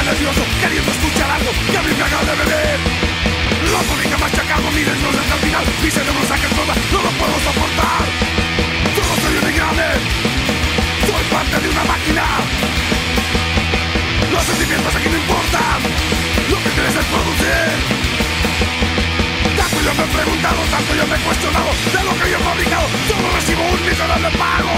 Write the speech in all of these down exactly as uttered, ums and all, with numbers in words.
fábrica nervioso, queriendo escuchar algo que a mí me haga de beber. La fábrica machacando mi desnudo hasta el final. Mi cerebro saca el toda, no lo puedo soportar. Solo soy un engrane, soy parte de una máquina. Los sentimientos aquí no importan, lo que interesa es producir. Tanto yo me he preguntado, tanto yo me he cuestionado de lo que yo he fabricado, solo recibo un miserable pago.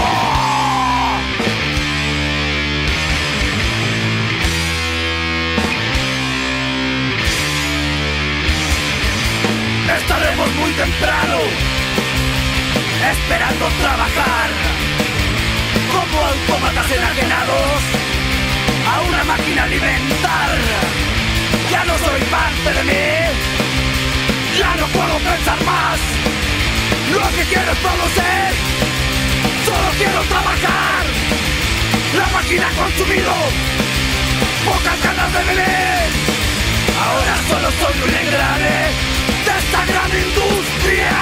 Estaremos muy temprano, esperando trabajar, como autómatas enajenados a una máquina alimentar. Ya no soy parte de mí, ya no puedo pensar más. Lo que quiero es producir, solo quiero trabajar. La máquina ha consumido pocas ganas de vivir. Ahora solo soy un engrane de esta gran industria.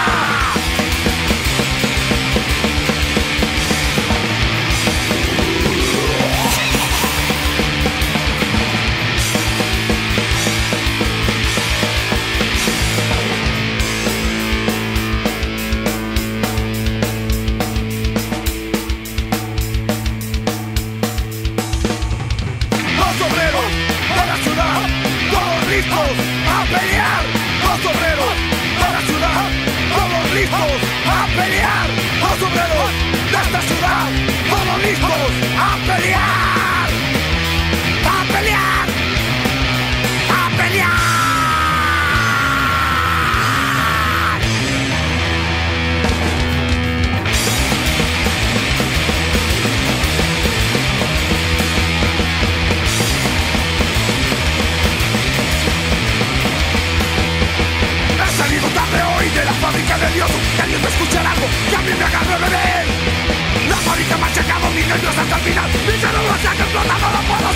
Los obreros de la ciudad, todos listos a pelear. Los obreros de la ciudad, todos listos a pelear. Los obreros de esta ciudad, todos listos a pelear. A pelear, a pelear. He salido tarde hoy de la fábrica de Dios, queriendo escuchar algo que a mí me haga beber. La fábrica machacado mis nervios hasta el final, mi cerebro se ha explotado, no puedo